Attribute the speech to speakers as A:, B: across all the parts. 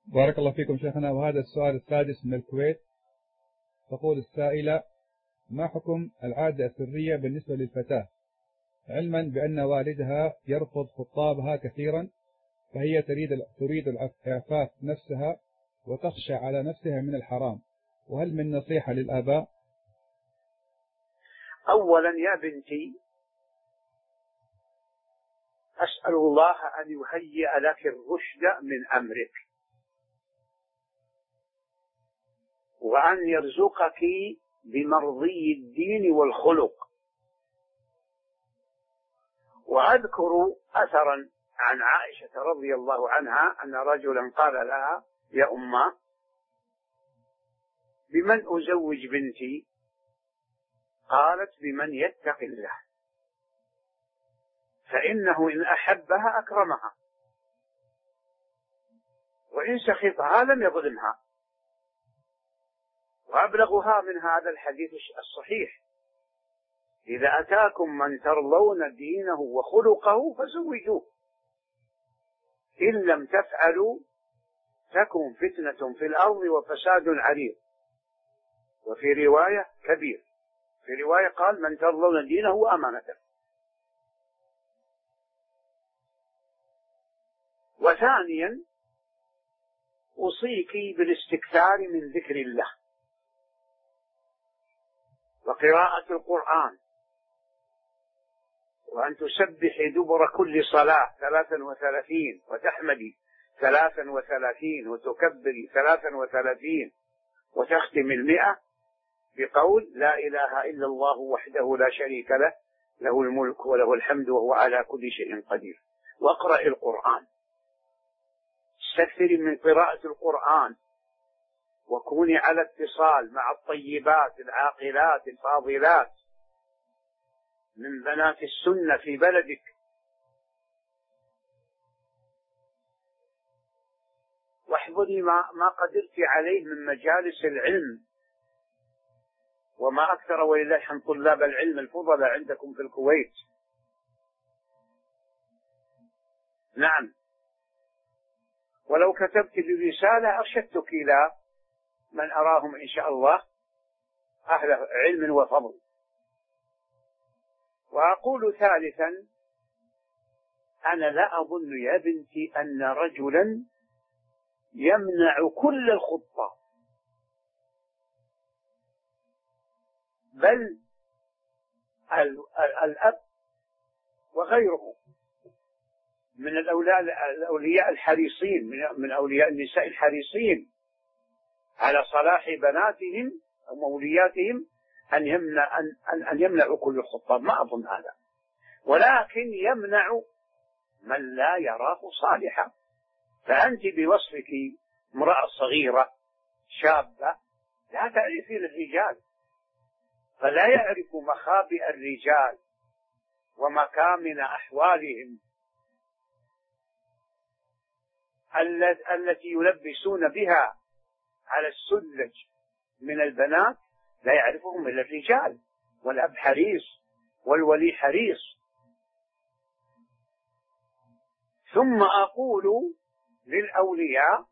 A: بارك الله فيكم شيخنا. وهذا السؤال السادس من الكويت. تقول السائلة: ما حكم العادة السرية بالنسبة للفتاة، علما بأن والدها يرفض خطابها كثيرا، فهي تريد إعفاف نفسها وتخشى على نفسها من الحرام، وهل من نصيحة للآباء؟
B: أولا يا بنتي، أسأل الله أن يهيئ لك الرشد من أمرك، وأن يرزقك بمرضي الدين والخلق. وأذكر أثرا عن عائشة رضي الله عنها أن رجلا قال لها: يا أمه، بمن أزوج بنتي؟ قالت: بمن يتق الله، فإنه إن أحبها أكرمها، وإن سخطها لم يظلمها. وأبلغها من هذا الحديث الصحيح: إذا أتاكم من ترضون دينه وخلقه فزوجوه، إن لم تفعلوا تكن فتنة في الأرض وفساد عريض. وفي رواية كبير، في رواية قال: من ترضون دينه وأمانته. وثانيا، أوصيك بالاستكثار من ذكر الله وقراءة القرآن، وأن تسبحي دبر كل صلاة 33، وتحمدي 33، وتكبري 33، وتختم 100 بقول: لا إله إلا الله وحده لا شريك له، له الملك وله الحمد وهو على كل شيء قدير. واقرأ القرآن، استكثري من قراءة القرآن، وكوني على اتصال مع الطيبات العاقلات الفاضلات من بنات السنة في بلدك. واحضري ما قدرت عليه من مجالس العلم، وما أكثر ولله الحمد طلاب العلم الفضلاء عندكم في الكويت. نعم، ولو كتبت برسالة أرشدتك إلى من أراهم إن شاء الله أهل علم وفضل. وأقول ثالثا: أنا لا أظن يا بنتي أن رجلا يمنع كل الخطة، بل الأب وغيره من الأولياء الحريصين، من أولياء النساء الحريصين على صلاح بناتهم أو مولياتهم أن يمنعوا كل الخطاب. ما أظن هذا، ولكن يمنع من لا يراه صالحا. فأنت بوصفك امرأة صغيرة شابة لا تعرفين الرجال، فلا يعرف مخابئ الرجال ومكامن أحوالهم التي يلبسون بها على السلج من البنات، لا يعرفهم إلا الرجال. والأب حريص والولي حريص. ثم أقول للأولياء: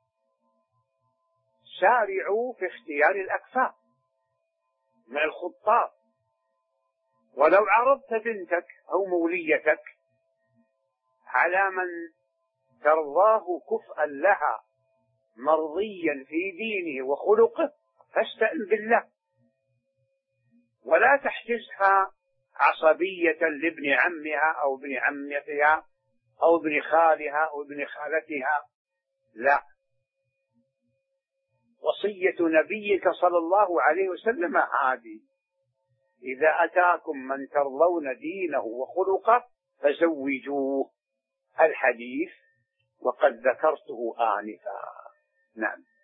B: سارعوا في اختيار الأكفاء من الخطاب. ولو عرضت بنتك أو موليتك على من ترضاه كفءا لها مرضيا في دينه وخلقه، فاستئن بالله، ولا تحجزها عصبية لابن عمها أو ابن عمتها أو ابن خالها أو ابن خالتها. لا، وصية نبيك صلى الله عليه وسلم هذه: إذا أتاكم من ترضون دينه وخلقه فزوجوه. الحديث وقد ذكرته آنفا. نعم.